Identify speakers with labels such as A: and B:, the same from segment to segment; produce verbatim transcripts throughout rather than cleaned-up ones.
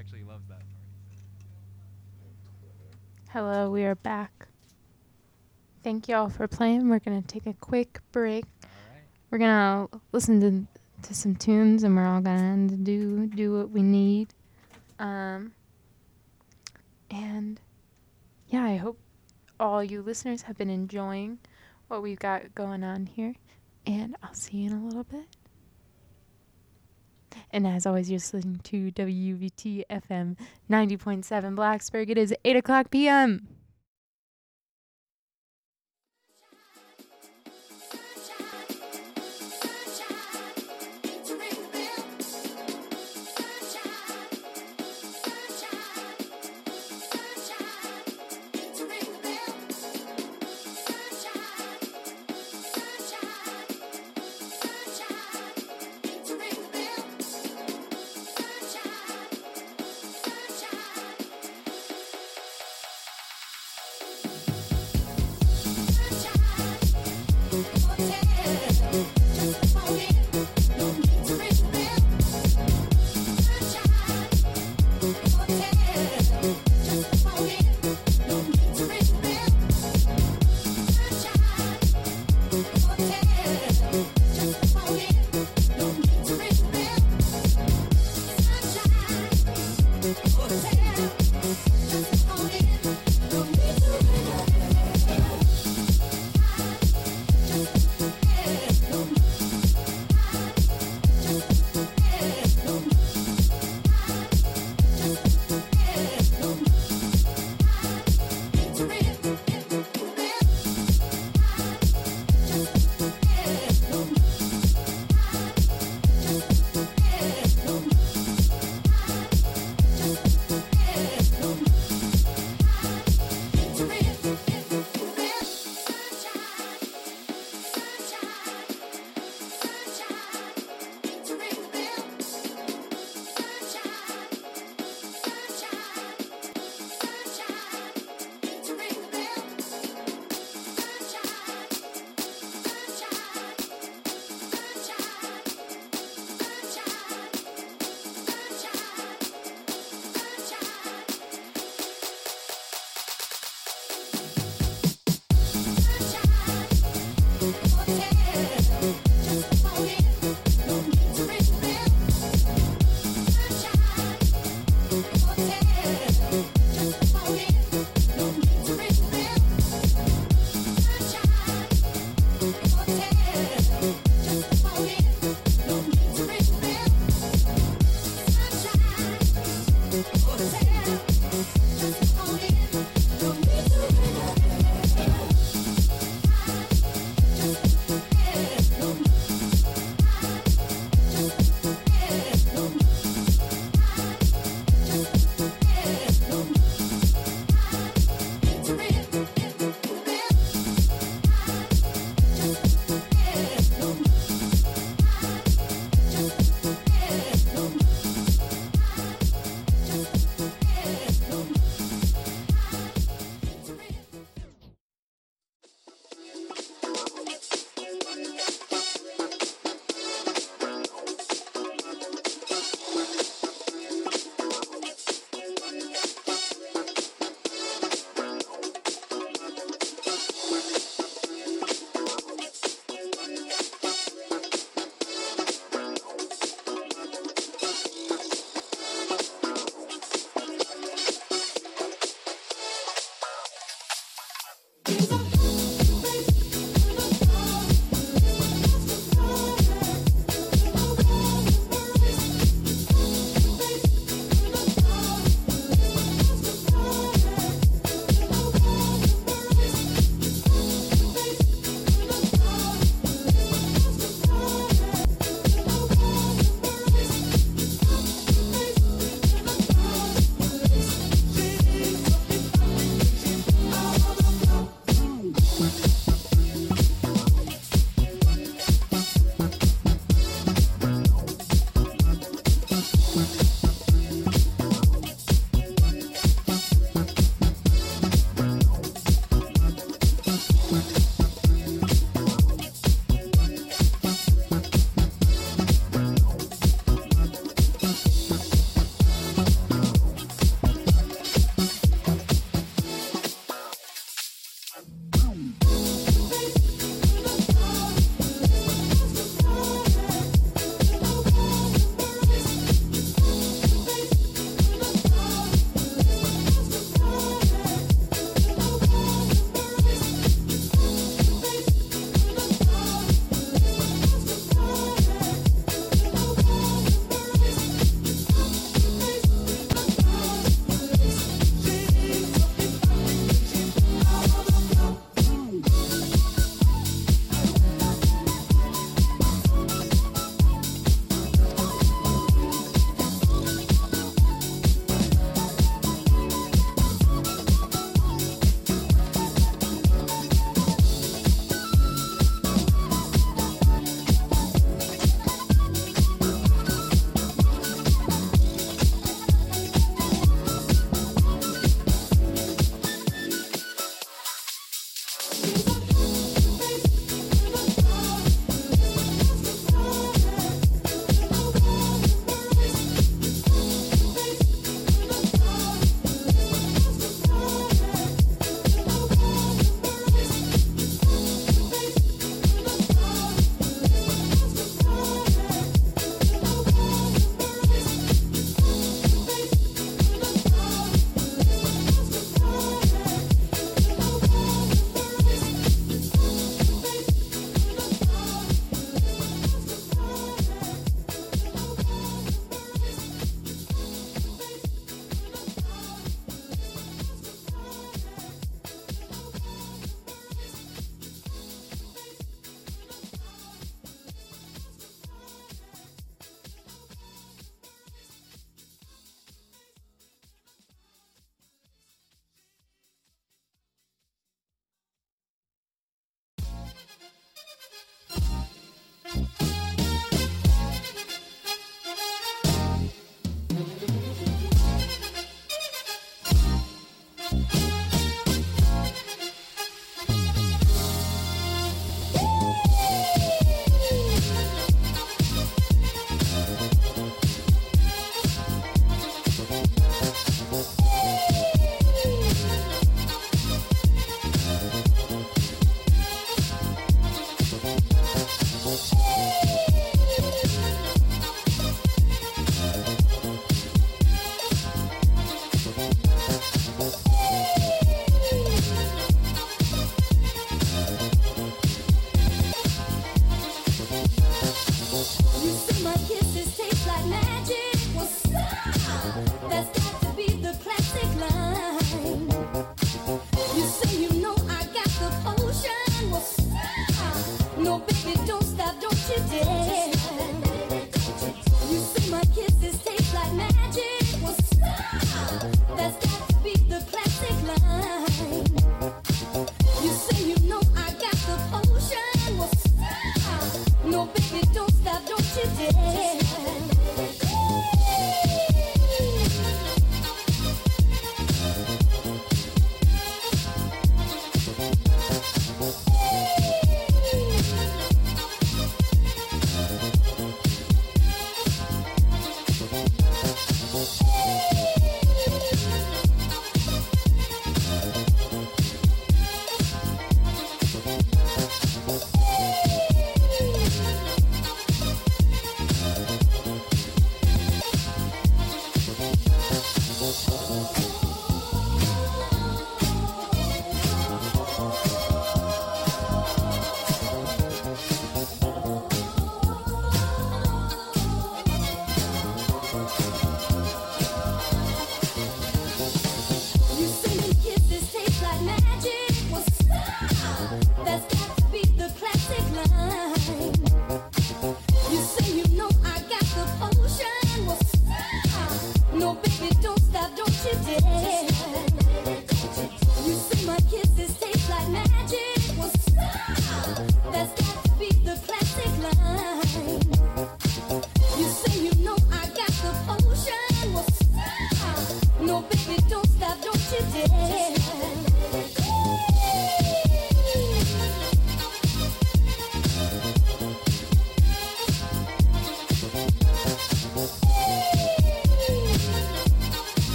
A: actually loves that part.
B: Hello, we are back. Thank y'all for playing. We're going to take a quick break.
A: All right.
B: We're going to listen to to some tunes, and we're all going to do do what we need. Um, and, yeah, I hope all you listeners have been enjoying what we've got going on here. And I'll see you in a little bit. And as always, you're listening to W V T F M ninety point seven Blacksburg. It is eight o'clock p.m.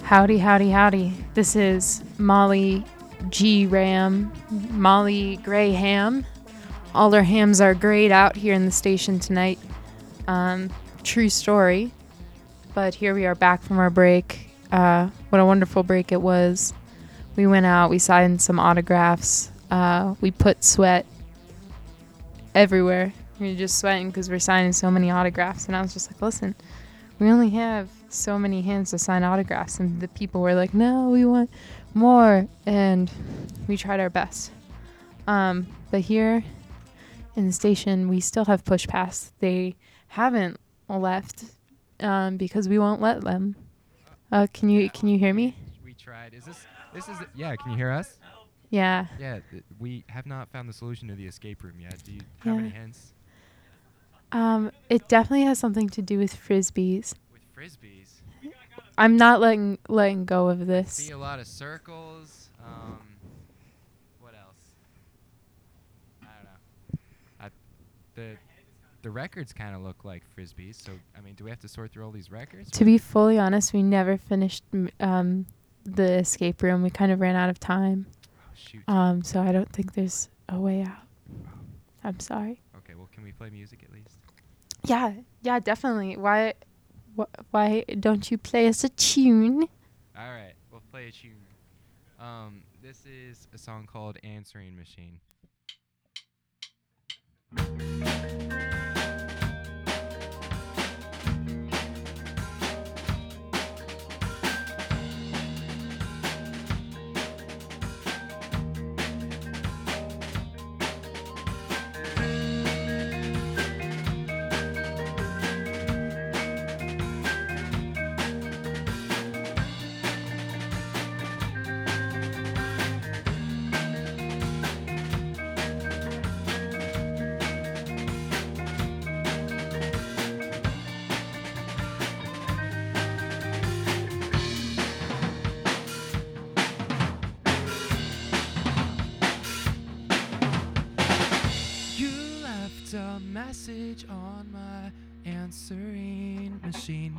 B: Howdy, howdy, howdy. This is Molly G. Ram, Molly Graham. All our hams are grayed out here in the station tonight. Um, true story. But here we are back from our break. Uh, what a wonderful break it was. We went out, we signed some autographs. Uh, we put sweat everywhere. We were just sweating because we're signing so many autographs. And I was just like, listen, we only have so many hands to sign autographs. And the people were like, no, we want more. And we tried our best. Um, but here in the station, we still have push pass. They haven't left um, because we won't let them. Uh, can you can you hear me?
A: We tried. Is this this is it? Yeah? Can you hear us?
B: Yeah.
A: Yeah. Th- we have not found the solution to the escape room yet. Do you have
B: Yeah.
A: any hints?
B: Um, it definitely has something to do with frisbees.
A: With frisbees,
B: I'm not letting letting go of
A: I
B: this.
A: see a lot of circles. Um, what else? I don't know. I, the the records kind of look like frisbees. So I mean, do we have to sort through all these records?
B: To be fully honest, we never finished m- um, the escape room. We kind of ran out of time.
A: Oh, shoot.
B: Um, so I don't think there's a way out. I'm sorry.
A: Okay. Well, can we play music at least?
B: Yeah, yeah, definitely. Why, wh- why don't you play us a tune?
A: All right. We'll play a tune. Um, this is a song called "Answering Machine." You left a message on my answering machine.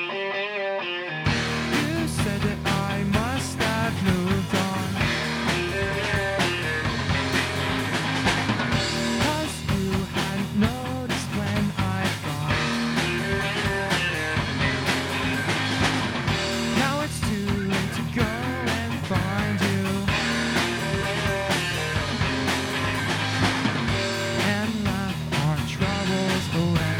A: You said that I must have moved on. 'Cause you hadn't noticed when I'd gone. Now it's too late to go and find you. And laugh our troubles away.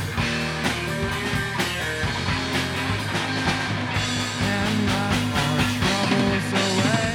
A: And laugh our troubles away.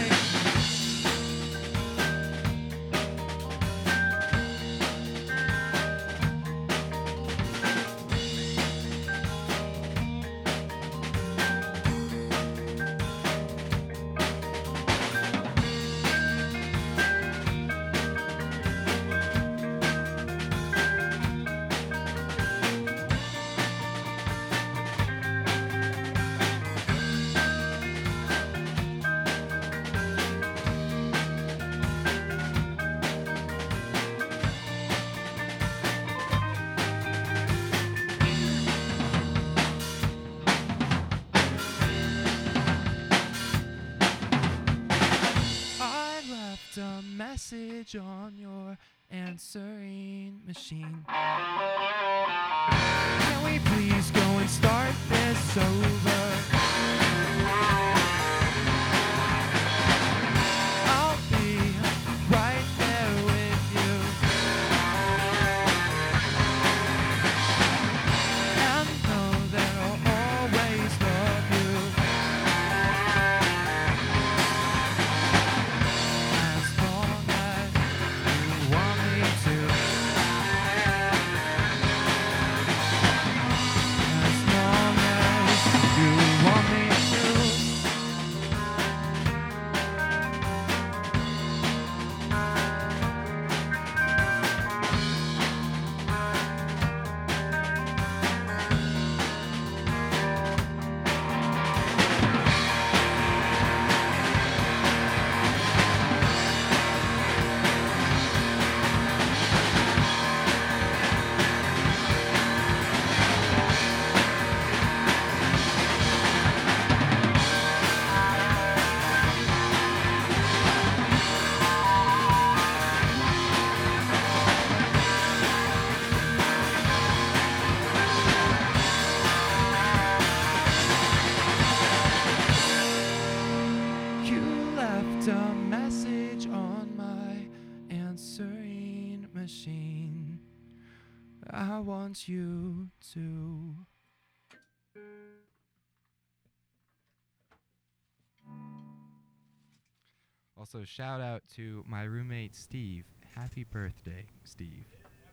A: I left a message on your answering machine. Can we please go and start this over? I'll be right there with you. And know that I'll always love you. As long as you want me to. As long as you message on my answering machine. I want you to. Also, shout out to my roommate Steve. Happy birthday, Steve.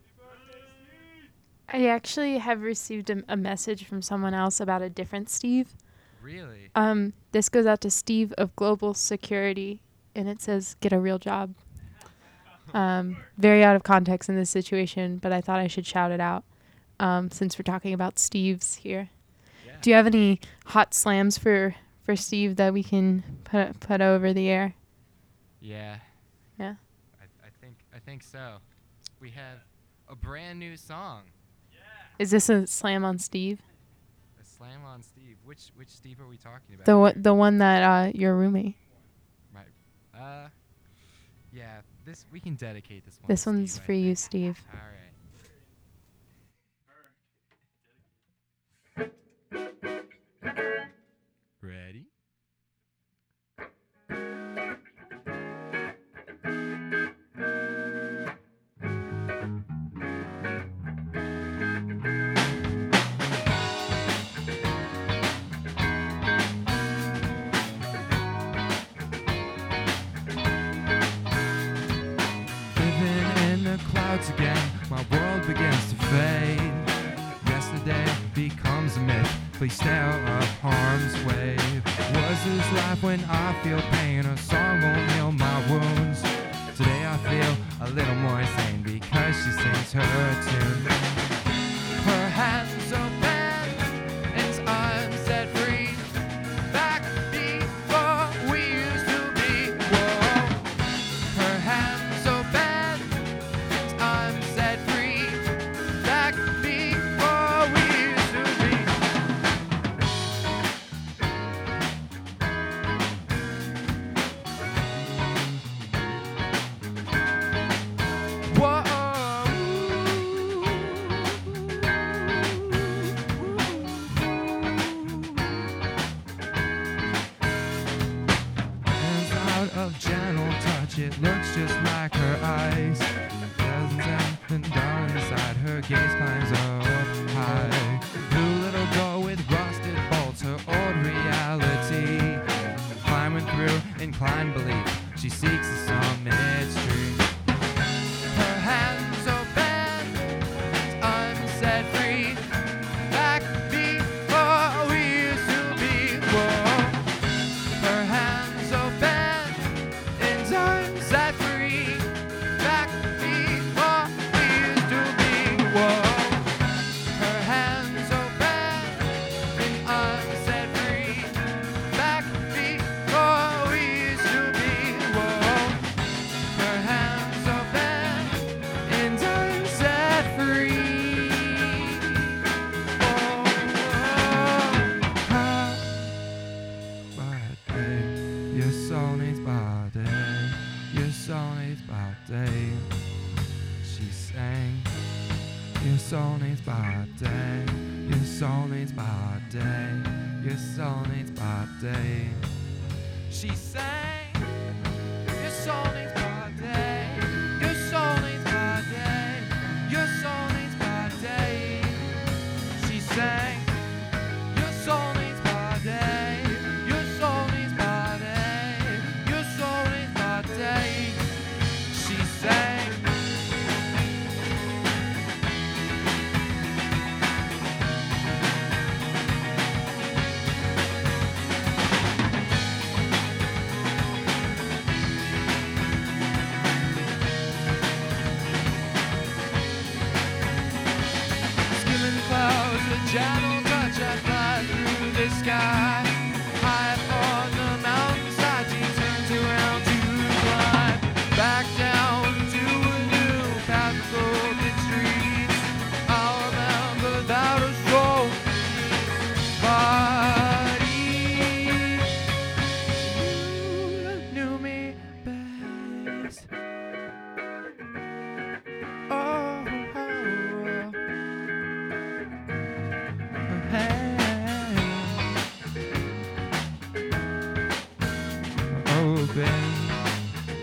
B: I actually have received a, a message from someone else about a different Steve.
A: Really?
B: Um, this goes out to Steve of Global Security, and it says, "Get a real job." Um, very out of context in this situation, but I thought I should shout it out um, since we're talking about Steves here.
A: Yeah.
B: Do you have any hot slams for, for Steve that we can put put over the air?
A: Yeah.
B: Yeah.
A: I, I think I think so. We have a brand new song.
B: Is this a slam on Steve?
A: A slam on Steve. Which which Steve are we talking about?
B: The one,
A: here?
B: the one that uh, your roommate.
A: Right. Uh. Yeah. This we can dedicate this one.
B: This
A: to
B: one's
A: Steve, I
B: for you,
A: think.
B: Steve.
A: All right. Ready? Clouds again, my world begins to fade. Yesterday becomes a myth. Please stay out of harm's way. Was this life when I feel pain? A song won't heal my wounds. Today I feel a little more sane because she sings her tune. Her hands open and I'm set free. Back before we used to be. Whoa. Her hands open. I'm set free, back before we used to be. Whoa. Hands out of gentle touch, it looks just like her eyes. And down inside her gaze climbs up high. Blue little girl with rusted bolts, her old reality. Climbing through inclined belief, she seeks the summit tree. Her hands open, and I'm set free. Back before we used to be. Whoa. Her hands open, and I'm set free. Back before. Whoa. Her hands open and I'm set free. Back before we used to be. Whoa. Her hands open and I'm set free. Oh, oh. Body, your soul needs body. Your soul needs body. She sang. Your soul needs body. Your soul needs body. Your soul needs body. She sang. Your soul needs body. Your soul needs body. Your soul needs body. She sang. Your soul needs body. Your soul needs body. Your soul needs body. She sang. Gentle touch, I fly through the sky. High on the mountainside, she turns around to climb. Back down to a new path of golden streets. I'll remember that a soul body. You knew me best. Oh, oh, oh. Open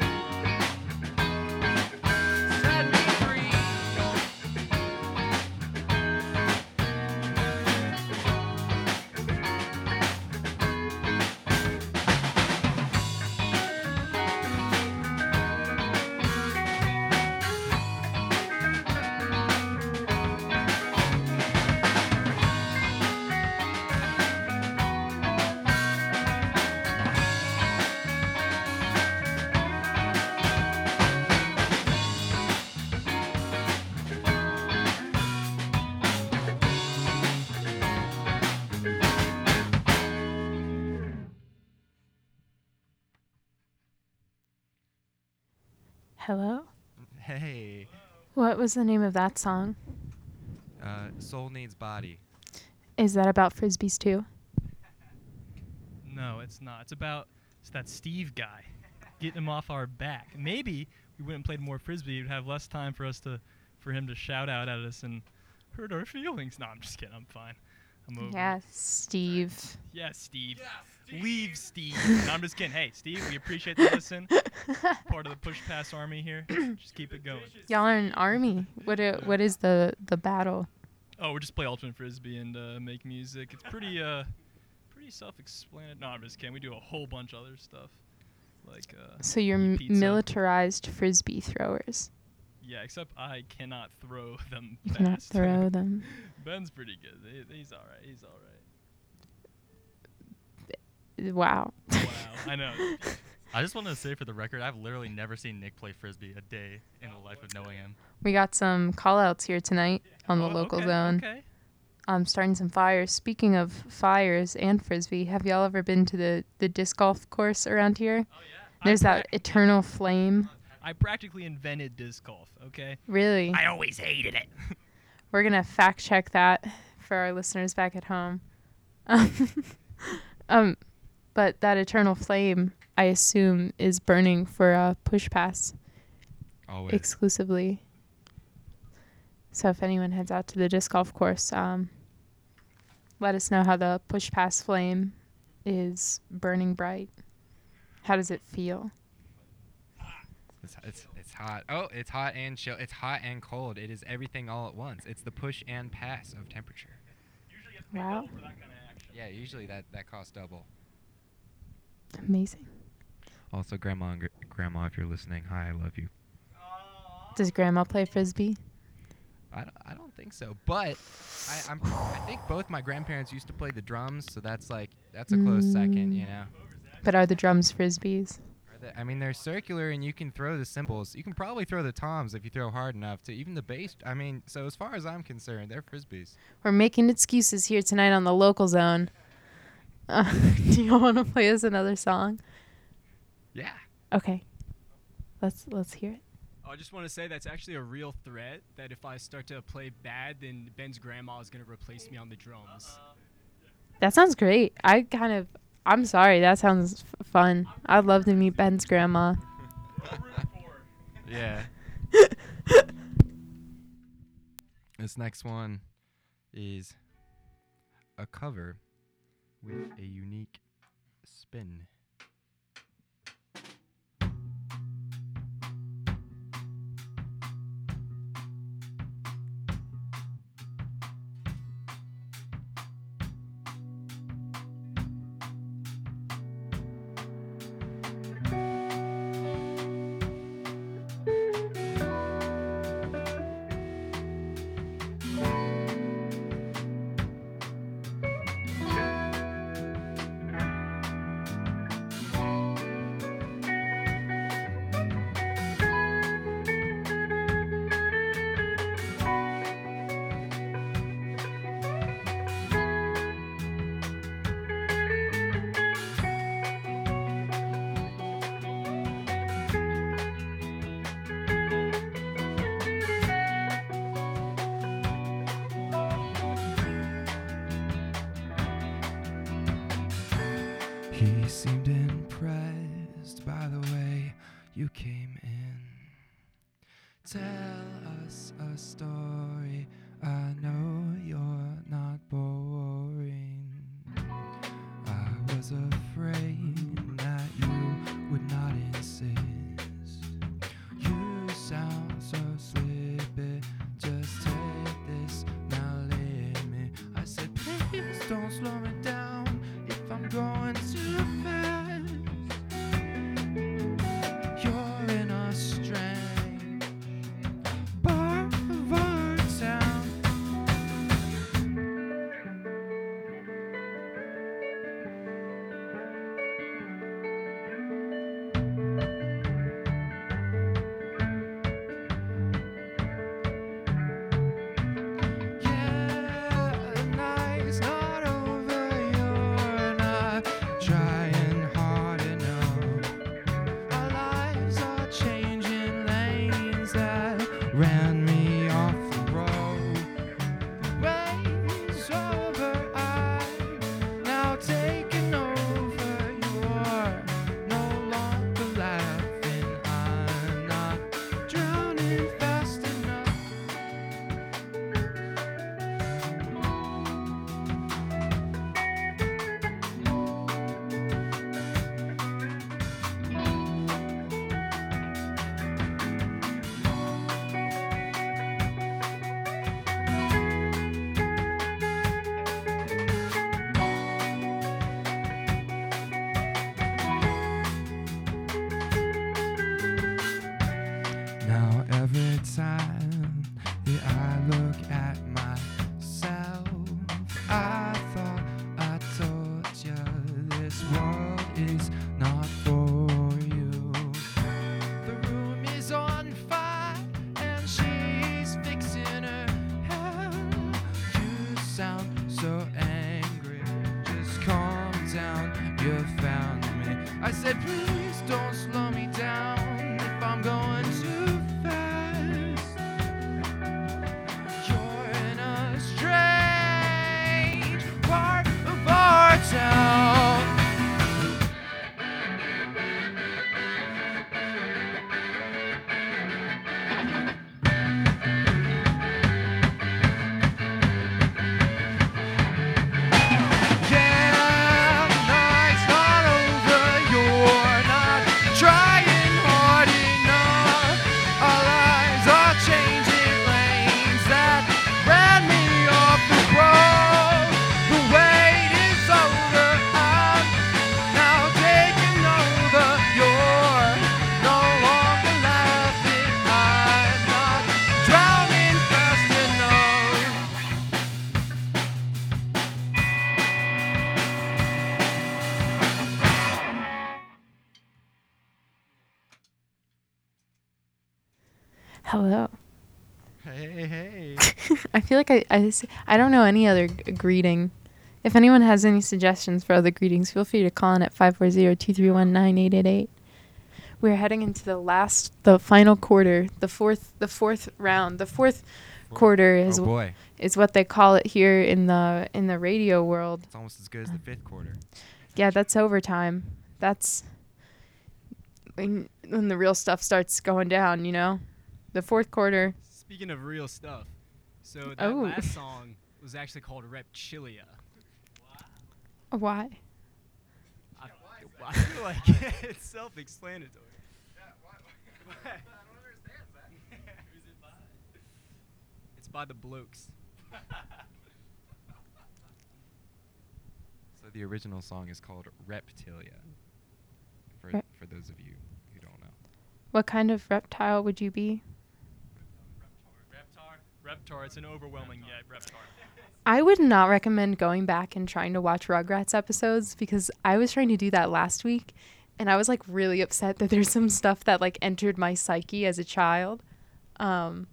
B: Hello?
A: Hey.
B: What was the name of that song?
A: Uh, Soul Needs Body.
B: Is that about frisbees too?
C: No, it's not. It's about it's that Steve guy. Getting him off our back. Maybe we wouldn't play more frisbee. We'd have less time for us to, for him to shout out at us and hurt our feelings. No, I'm just kidding. I'm fine. I'm over
B: Yeah,
C: it.
B: Steve.
C: Yeah, Steve. Leave, Steve. No, I'm just kidding. Hey, Steve, we appreciate the listen. Part of the Push Pass Army here. Just keep it going.
B: Y'all are an army. What i- what is the the battle?
C: Oh, we just play ultimate frisbee and uh, make music. It's pretty uh, pretty self-explanatory. No, I'm just kidding. We do a whole bunch of other stuff, like uh,
B: So you're m-
C: pizza.
B: militarized frisbee throwers.
C: Yeah, except I cannot throw them
B: You
C: fast.
B: cannot throw them.
C: Ben's pretty good. He, he's all right. He's all
B: Wow.
C: right. Wow, I know.
D: I just wanted to say for the record, I've literally never seen Nick play frisbee a day in the life of knowing him.
B: We got some call-outs here tonight on the
C: Oh,
B: local
C: okay,
B: zone.
C: Okay.
B: Um, starting some fires. Speaking of fires and frisbee, have y'all ever been to the, the disc golf course around here?
C: Oh yeah.
B: There's
C: I
B: that
C: prac-
B: eternal flame.
C: I practically invented disc golf. Okay.
B: Really?
C: I always hated it.
B: We're going to fact check that for our listeners back at home. um, but that eternal flame, I assume, is burning for a push pass
A: Always.
B: exclusively. So if anyone heads out to the disc golf course, um, let us know how the push pass flame is burning bright. How does it feel?
A: It's, it's it's hot. Oh, it's hot and chill. It's hot and cold. It is everything all at once. It's the push and pass of temperature.
B: Wow.
C: For that kind of action.
A: Yeah, usually that, that costs double.
B: Amazing.
A: Also, Grandma and gr- Grandma, if you're listening, hi, I love you.
B: Does Grandma play frisbee?
A: I don't, I don't think so, but I I'm, I think both my grandparents used to play the drums, so that's like that's a close second, you
B: Mm.
A: know.
B: But are the drums frisbees?
A: Are they- I mean, they're circular, and you can throw the cymbals. You can probably throw the toms if you throw hard enough. To even the bass. I mean, so as far as I'm concerned, they're frisbees.
B: We're making excuses here tonight on the local zone. Uh, do you want to play us another song?
A: Yeah.
B: Okay. Let's let's hear it.
E: I just want to say that's actually a real threat, that if I start to play bad, then Ben's grandma is going to replace me on the drums.
B: That sounds great. I kind of I'm sorry. That sounds f- fun. I'd love to meet Ben's grandma.
A: Yeah. This next one is a cover with a unique spin. He seemed impressed by the way you came in. Tell us a story. I know you're not boring. I was afraid that you would not insist. You sound so sleepy. Just take this, now let me. I said, please don't slow me down if I'm going too fast. You're in a strange part of our town. Yeah, the night's not over Now every time that I look at myself, I thought I told you this world is not for you. The room is on fire and she's fixing her hair. You sound so angry, just calm down, you found me. I said please don't slow me down if I'm going too fast. You're in a strange part of our town. Yeah, the night's not over. You're not trying hard enough. Our lives are changing lanes that ran me off the road. The wait is over. I'm now taking over. You're no longer laughing. I'm not drowning fast enough.
B: Hello.
A: Hey, hey.
B: I feel like I, I, s- I don't know any other g- greeting. If anyone has any suggestions for other greetings, feel free to call in at five four zero, two three one, nine eight eight eight. We're heading into the last, the final quarter, the fourth, the fourth round. The fourth quarter is
A: Oh
B: w-
A: boy,
B: is what they call it here in the in the radio world.
A: it's almost as good as the fifth quarter.
B: Yeah, that's overtime. That's when, when the real stuff starts going down, you know? The fourth quarter.
E: Speaking of real stuff, so that
B: Oh.
E: last song was actually called Reptilia.
B: Why?
E: I, I feel like it's self-explanatory. It's by the Blokes.
A: So the original song is called Reptilia. For
B: Rep-
A: for those of you who don't know.
B: What kind of reptile would you be?
C: Reptar. Reptar. It's an overwhelming yeah. Reptar.
B: I would not recommend going back and trying to watch Rugrats episodes because I was trying to do that last week and I was like really upset that there's some stuff that like entered my psyche as a child. Um,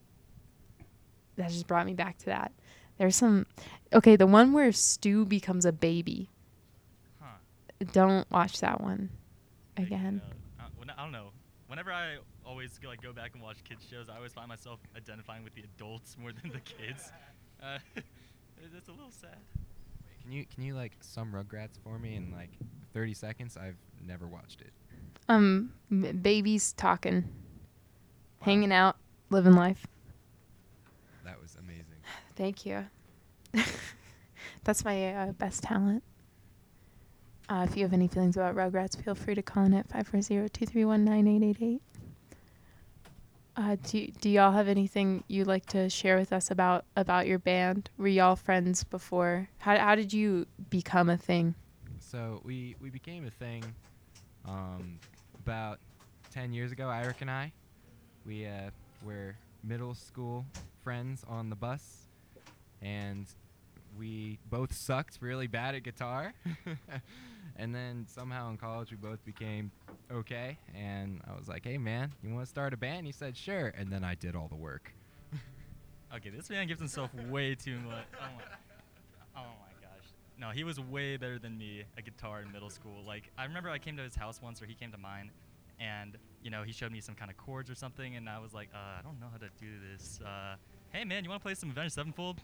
B: that just brought me back to that. There's some, okay, the one where Stu becomes a baby.
D: Huh.
B: Don't watch that one
D: Big
B: again.
D: no. Uh, when- I don't know. Whenever I always go, like go back and watch kids shows, I always find myself identifying with the adults more than the kids. Uh, it's a little sad.
A: Can you can you like sum Rugrats for me in like thirty seconds? I've never watched it.
B: Um, m- babies talking,
A: Wow.
B: hanging out, living life.
A: That was amazing.
B: Thank you. That's my uh, best talent. Uh, if you have any feelings about Rugrats, feel free to call in at five four zero, two three one, nine eight eight eight. Uh, do, do y'all have anything you'd like to share with us about, about your band? Were y'all friends before? How, how did you become a thing?
A: So we we became a thing um, about ten years ago. Eric and I, we uh, were middle school friends on the bus, and we both sucked really bad at guitar. And then somehow in college we both became okay, and I was like, hey man, you want to start a band? He said sure, and then I did all the work.
D: Okay, this man gives himself way too much. Oh my, oh my gosh. No, he was way better than me at guitar in middle school. Like, I remember I came to his house once, or he came to mine, and, you know, he showed me some kind of chords or something, and I was like, uh, I don't know how to do this. Uh, hey man, you want to play some Avenged Sevenfold?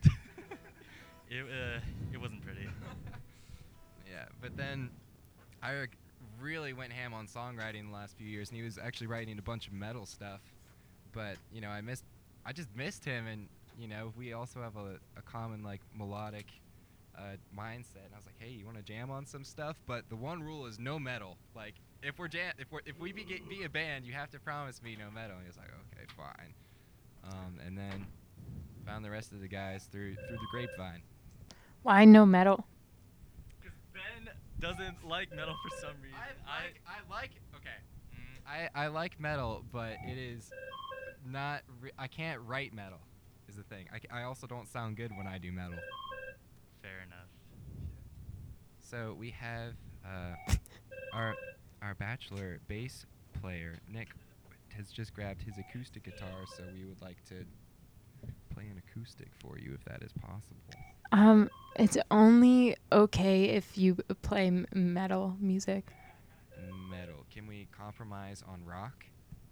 D: it, uh, it wasn't pretty.
A: Yeah, but then Eric really went ham on songwriting the last few years, and he was actually writing a bunch of metal stuff. But you know, I missed, I just missed him, and you know, we also have a, a common like melodic uh, mindset. And I was like, hey, you want to jam on some stuff? But the one rule is no metal. Like, if we're jam, if we're if we be, be a band, you have to promise me no metal. And he was like, okay, fine. Um, and then found the rest of the guys through through the grapevine.
B: Why no metal?
D: Because Ben doesn't like metal for some reason.
A: I like, I like, okay. Mm, I, I like metal, but it is not. Re- I can't write metal. Is the thing. I, c- I also don't sound good when I do metal.
D: Fair enough.
A: So we have uh, our our bachelor bass player Nick has just grabbed his acoustic guitar, so we would like to play an acoustic for you if that is possible.
B: Um, it's only okay if you b- play m- metal music.
A: Metal. Can we compromise on rock?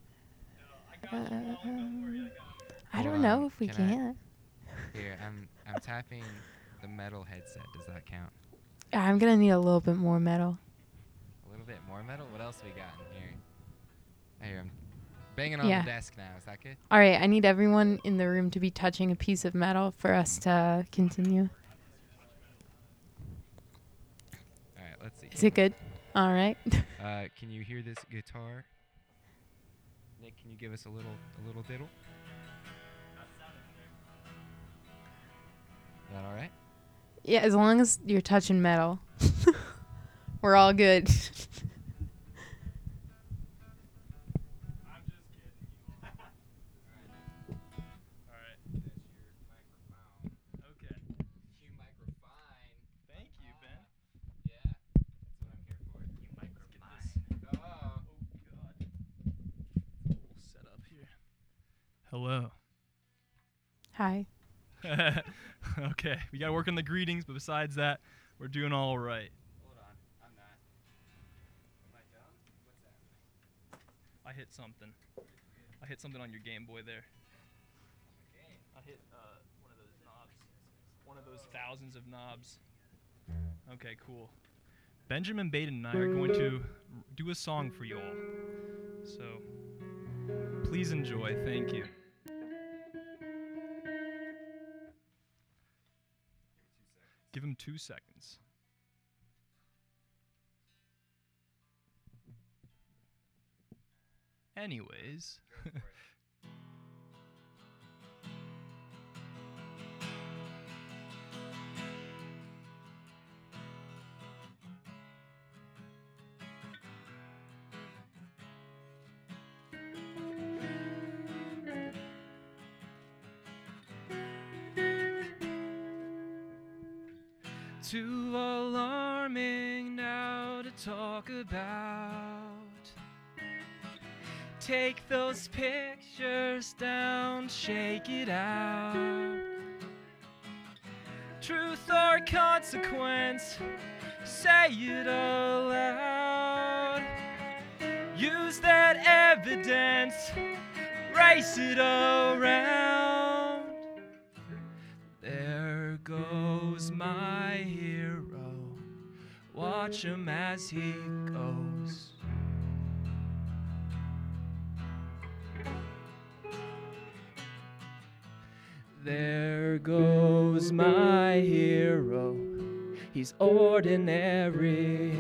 B: Um, I
A: Hold
B: don't
A: on,
B: know if we
A: can I-
B: can.
A: Here, I'm I'm tapping the metal headset. Does that count?
B: I'm gonna need a little bit more metal.
A: A little bit more metal? What else we got in here? I hear I'm banging on
B: Yeah.
A: the desk now. Is that good?
B: All right, I need everyone in the room to be touching a piece of metal for us to continue.
A: All right, let's see.
B: Is it good? All right.
A: Uh, can you hear this guitar? Nick, can you give us a little a little diddle? Is that all right?
B: Yeah, as long as you're touching metal, we're all good.
C: Alright. Okay.
A: You microphone.
C: Thank you, Ben.
A: Yeah, that's what I'm here for. You
C: microphone.
A: Oh.
C: Oh god. We'll set up here. Hello.
B: Hi.
C: Okay, we gotta work on the greetings, but besides that, we're doing all right.
A: Hold on, I'm not. Am I dumb? What's that?
C: I hit something. I hit something on your Game Boy there.
A: Okay.
C: I hit uh, one of those knobs. One of those thousands of knobs. Okay, cool. Benjamin Baden and I are going to r- do a song for you all. So, please enjoy. Thank you. Give him two seconds. Anyways. Too alarming now to talk about. Take those pictures down, shake it out. Truth or consequence, say it aloud. Use that evidence, race it around. There goes my hero, watch him as he goes. There goes my hero, he's ordinary.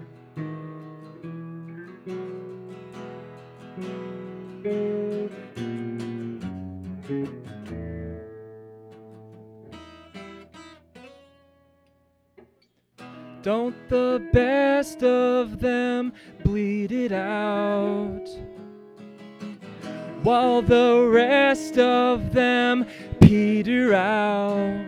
C: Don't the best of them bleed it out, while the rest of them peter out.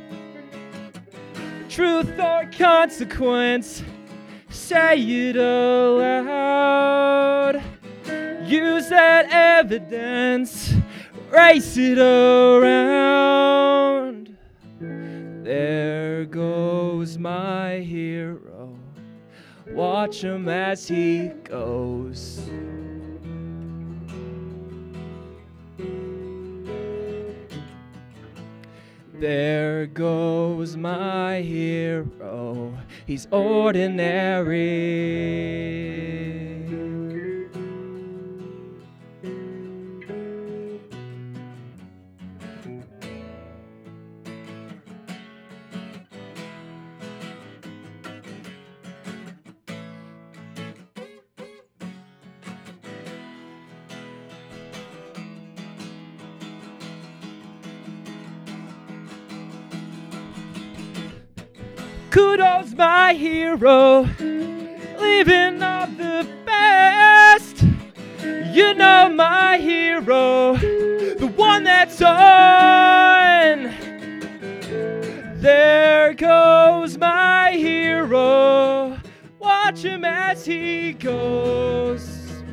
C: Truth or consequence, say it aloud. Use that evidence, race it around. There goes my hero, watch him as he goes. There goes my hero, he's ordinary. Kudos, my hero, living of the best.
F: You know my hero, the one that's on. There goes my hero. Watch him as he goes.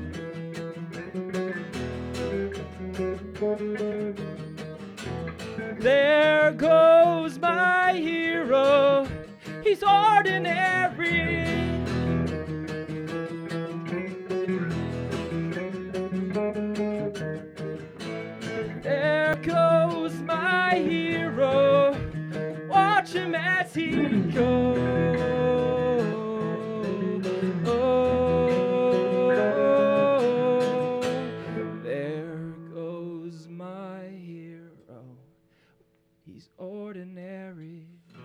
F: There goes my hero. He's ordinary. There goes my hero. Watch him as he goes. Oh, there goes my hero. He's ordinary.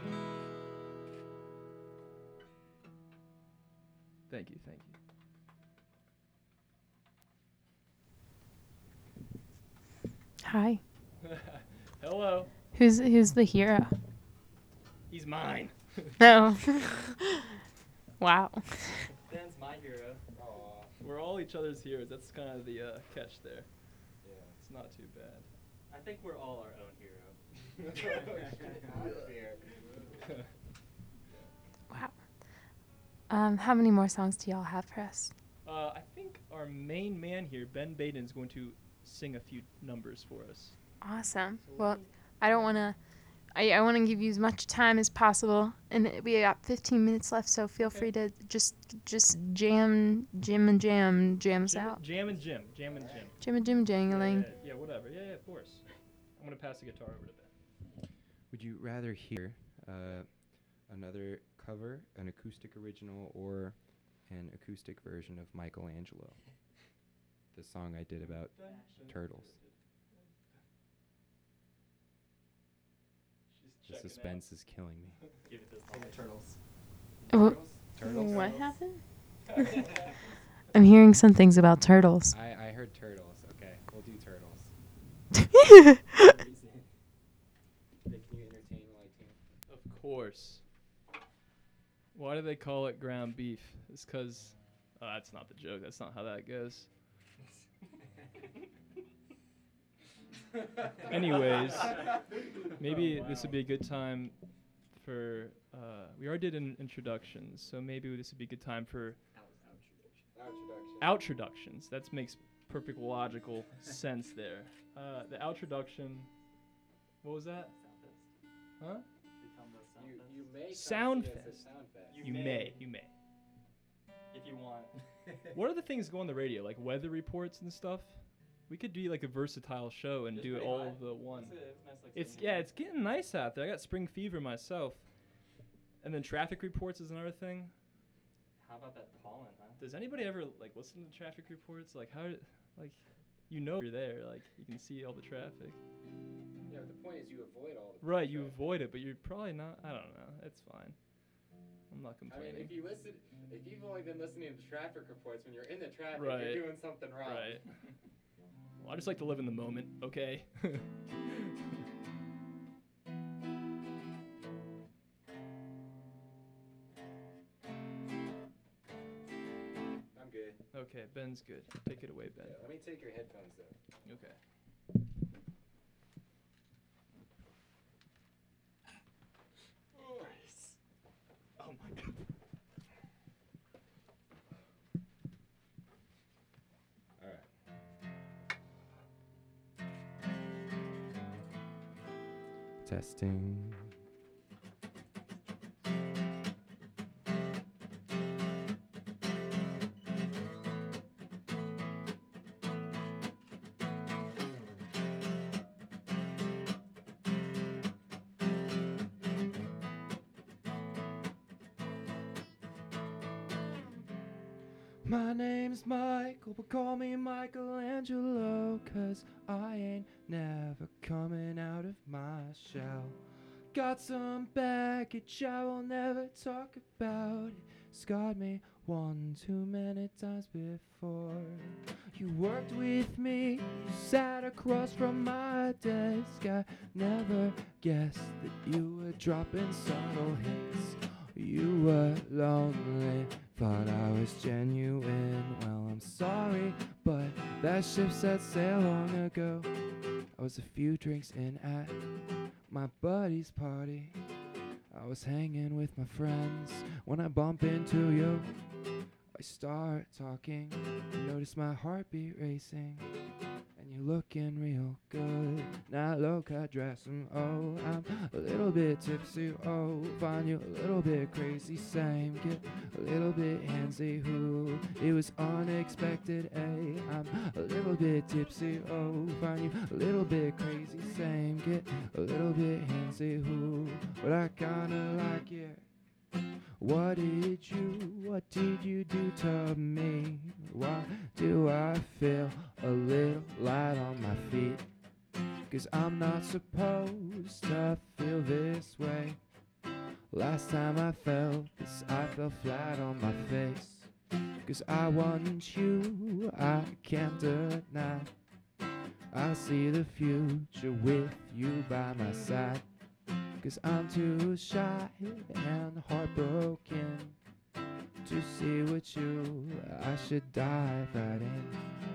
F: Thank you, thank you.
B: Hi.
F: Hello.
B: Who's who's the hero?
F: He's mine.
B: No. Wow.
F: Dan's my hero. We're all each other's heroes. That's kind of the uh, catch there. Yeah. It's not too bad.
D: I think we're all our own hero.
B: Wow. Um, how many more songs do y'all have for us?
F: Uh, I think our main man here, Ben Baden, is going to sing a few numbers for us.
B: Awesome. Well, I don't want to. I, I want to give you as much time as possible, and we got fifteen minutes left, so feel
F: Okay.
B: free to just just jam, jam and jam, jam us
F: Jam,
B: out.
F: jam and Jim. Jam and Jim.
B: Jam and jam jangling.
F: Yeah, yeah, yeah, whatever. Yeah, yeah, of course. I'm going to pass the guitar over to Ben.
A: Would you rather hear uh, another cover, an acoustic original, or an acoustic version of Michelangelo? The song I did about turtles. The suspense is killing me.
D: Give it this one. Turtles.
B: Wh-
A: Turtles?
B: What happened? I'm hearing some things about turtles.
A: I, I heard turtles. Okay, we'll do turtles. Can you entertain while I tune?
F: Of course. Why do they call it ground beef? It's because... Oh, that's not the joke. That's not how that goes. Anyways, maybe this would be a good time for... Uh, we already did an introductions, so maybe this would be a good time for... Outroductions. That makes perfect logical sense there. Uh, the outroduction... What was that? Huh?
A: You, you may
F: Sound
A: come see us at
F: Fest.
A: Sound Fest.
F: You may. You may.
D: If you want.
F: What are the things that go on the radio, like weather reports and stuff? We could do like a versatile show and
D: It's
F: do
D: pretty
F: all
D: hot.
F: of the one.
D: It's, uh, it's nice, like,
F: It's
D: spring
F: yeah,
D: weather.
F: it's getting nice out there. I got spring fever myself. And then traffic reports is another thing.
D: How about that pollen, huh?
F: Does anybody ever like listen to traffic reports? Like how, like, you know you're there, like you can see all the traffic.
A: Yeah, but the point is you avoid all the
F: Right, you
A: traffic.
F: avoid it, but you're probably not. I don't know. It's fine. I'm not
A: I mean,
F: complaining.
A: if you listen, if you've only been listening to traffic reports when you're in the traffic,
F: Right.
A: you're doing something wrong.
F: Right. Well, I just like to live in the moment. Okay.
A: I'm good.
F: Okay, Ben's good. Take it away, Ben.
A: Yeah, let me take your headphones though.
F: Okay.
D: Oh my god.
A: All right. Testing. My name's Michael, but call me Michelangelo, 'cause I ain't never coming out of my shell. Got some baggage I will never talk about. It scarred me one too many times before. You worked with me, you sat across from my desk. I never guessed that you were dropping subtle hints. You were lonely,
G: thought I was genuine. Well, I'm sorry, but that ship set sail long ago. I was a few drinks in at my buddy's party. I was hanging with my friends when I bump into you. I start talking, notice my heartbeat racing, and you looking real good. Now look, I dress 'em, oh, I'm a little bit tipsy, oh, find you a little bit crazy, same, get a little bit handsy, who, it was unexpected, eh, I'm a little bit tipsy, oh, find you a little bit crazy, same, get a little bit handsy, who, but I kinda like it. What did you, what did you do to me? Why do I feel a little light on my feet? 'Cause I'm not supposed to feel this way. Last time I felt this, I fell flat on my face. 'Cause I want you, I can't deny. I see the future with you by my side. 'Cause I'm too shy and heartbroken to see what you, I should dive right in.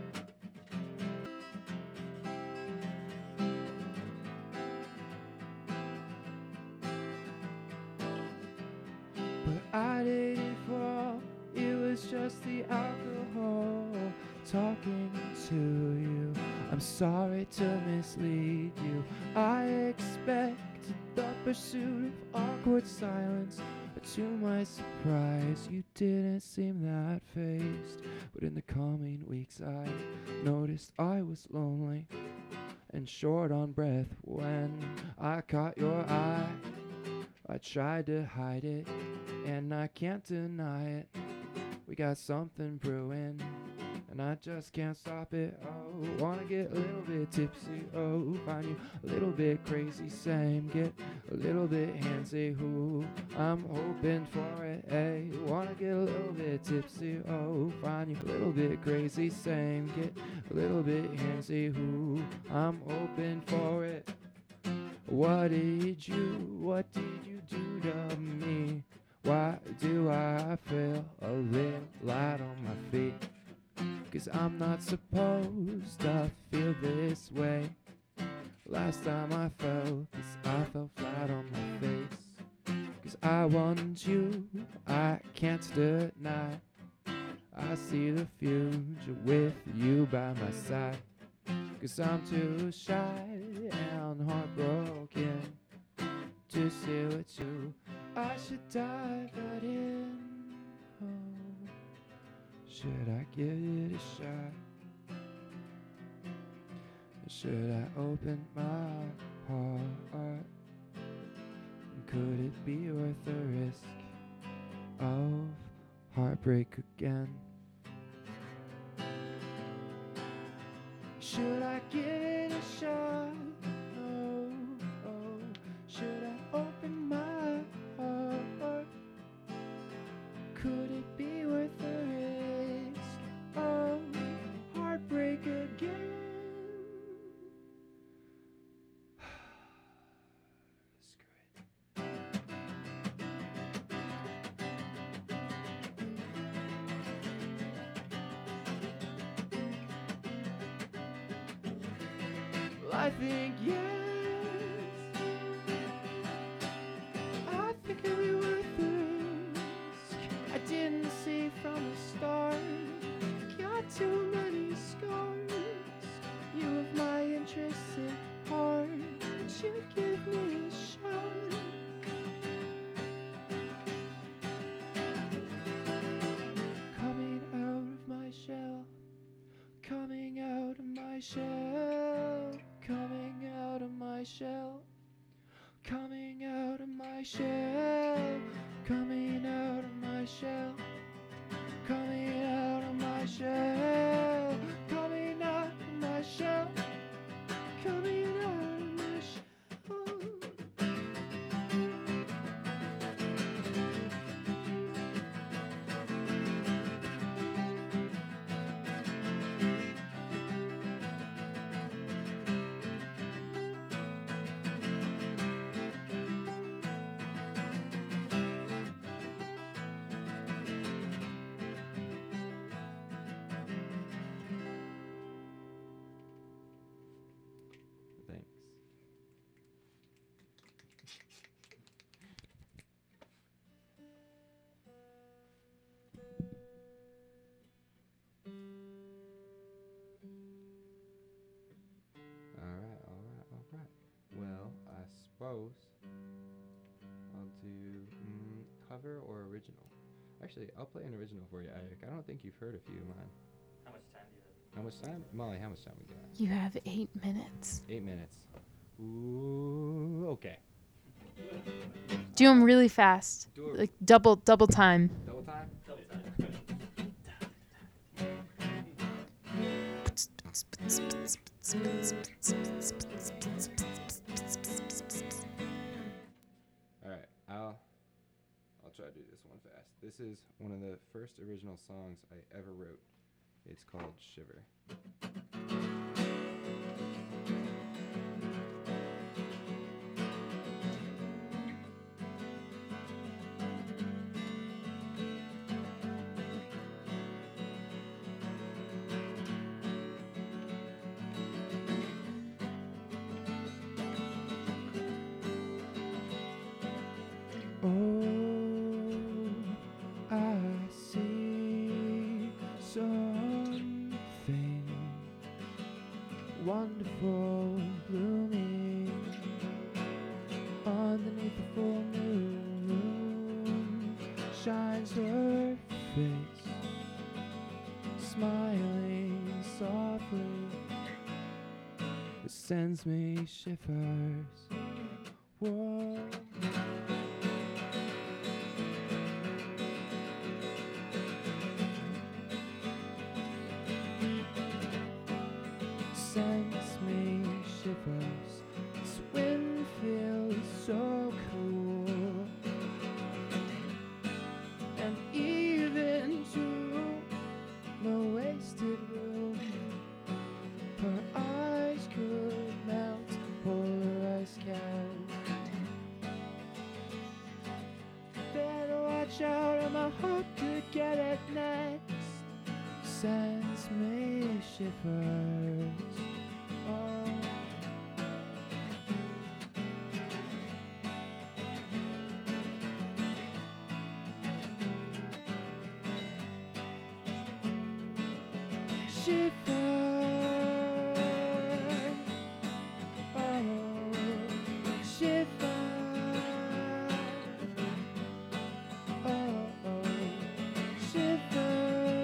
G: But I didn't fall, it was just the alcohol talking to you. I'm sorry to mislead you. I expect the pursuit of awkward silence, but to my surprise you didn't seem that fazed. But in the coming weeks I noticed I was lonely and short on breath when I caught your eye. I tried to hide it and I can't deny it. We got something brewing and I just can't stop it. Oh, wanna get a little bit tipsy. Oh, find you a little bit crazy. Same, get a little bit handsy. Who, I'm hoping for it. Hey, wanna get a little bit tipsy. Oh, find you a little bit crazy. Same, get a little bit handsy. Who, I'm hoping for it. What did you, what did you do to me? Why do I feel a little light on my feet? 'Cause I'm not supposed to feel this way. Last time I felt this, I fell flat on my face. 'Cause I want you, I can't deny. I see the future with you by my side. 'Cause I'm too shy and heartbroken to see what you, I should dive right in. Oh. Should I give it a shot? Should I open my heart? Could it be worth the risk of heartbreak again? Should I give it a shot? Oh, oh. Should I open my heart? Could it be worth the risk of heartbreak again? Screw it. Well, I think yes. I think it'll be worth the risk. I didn't see from the start. Got too many scars. You have my interests at heart. Would you give me a shot? Coming out of my shell. Coming out of my shell. Coming out of my shell. Coming out of my shell. Coming out of my shell. Coming out of my shell. Coming out of my shell. Coming out of my shell. goes, I'll do mm, cover or original. Actually, I'll play an original for you, Eric. I don't think you've heard a few of mine.
D: How much time do you have?
G: How much time? Molly, how much time we got?
B: You have eight minutes.
G: Eight minutes. Ooh, okay.
B: Do them really fast,
G: Do it
B: like double double time.
G: double time?
D: Double time.
G: All right, I'll I'll try to do this one fast. This is one of the first original songs I ever wrote. It's called Shiver. Oh, I see something wonderful blooming underneath the full moon. Shines her face, smiling softly. It sends me shivers. Whoa. Sends me shivers. This wind feels so cool, and even to the wasted room, her eyes could melt polar ice caps. Better watch out, or my heart could get it next. Sends me shivers. Oh. Shiver. Oh. Shiver. Oh. Shiver.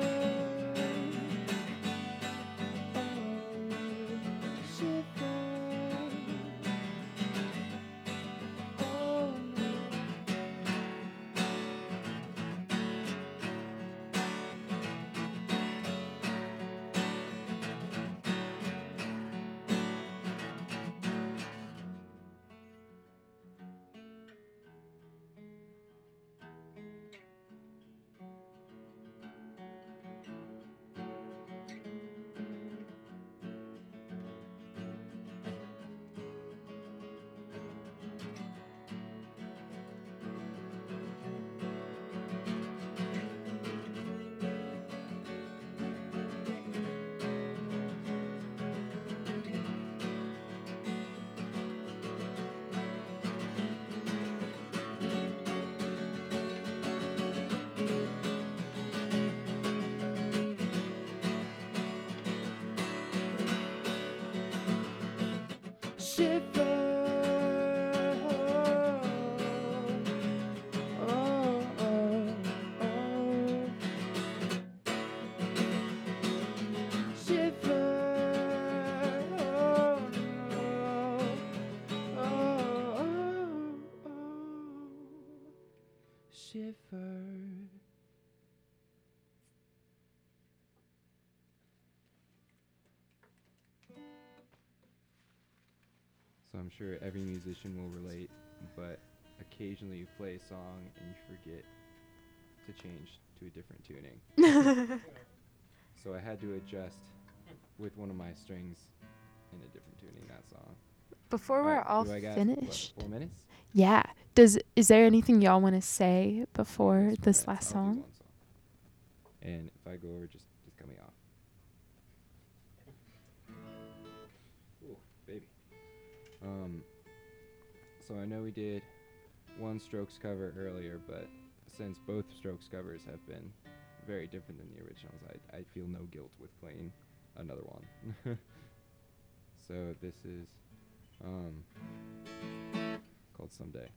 G: Shiver. So I'm sure every musician will relate, but occasionally you play a song and you forget to change to a different tuning. So I had to adjust with one of my strings in a different tuning that song.
B: Before we're
G: Alright,
B: all
G: do I got,
B: finished,
G: what, four minutes?
B: yeah. Does is there anything y'all want to say before
G: It's four
B: this
G: minutes.
B: last
G: I'll do
B: song?
G: one song. And if I go over, just just cut me off. Ooh, baby. Um. So I know we did one Strokes cover earlier, but since both Strokes covers have been very different than the originals, I I feel no guilt with playing another one. So this is um world someday.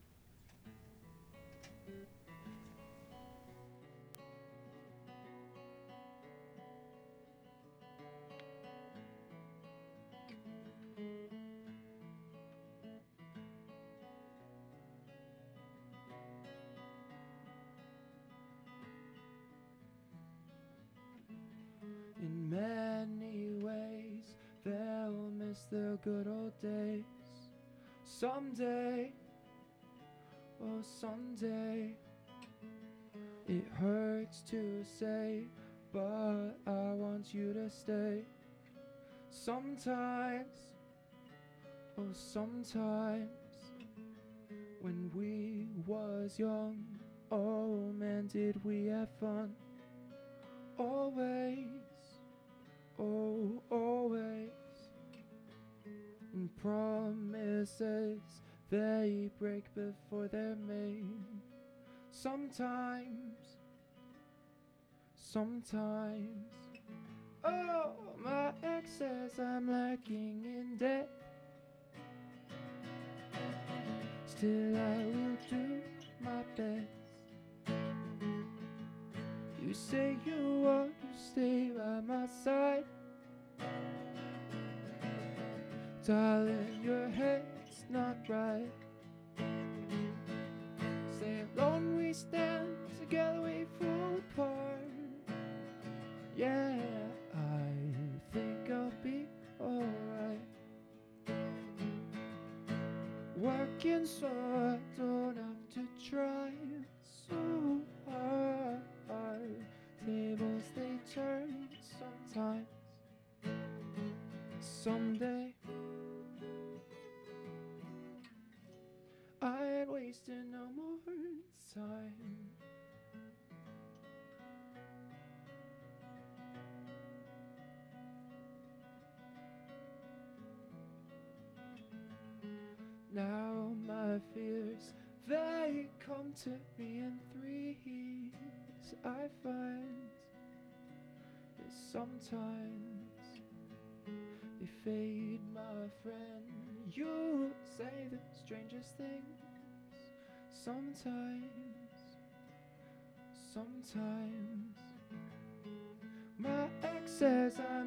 G: In many ways, they'll miss their good old days. Someday, oh someday, it hurts to say, but I want you to stay. Sometimes, oh sometimes, when we was young, oh man did we have fun. Always, oh always, and promises they break before they're made. Sometimes, sometimes, oh my ex says I'm lacking in depth. Still I will do my best. You say you want to stay by my side, darling, your head's not right. Say alone we stand, together we fall apart. Yeah, I think I'll be alright. Working so I don't have to try so hard. Tables they turn sometimes. Someday I ain't wasting no more time. Now my fears, they come to me in threes. I find that sometimes they fade, my friend. You say the strangest things. Sometimes, sometimes my ex says I'm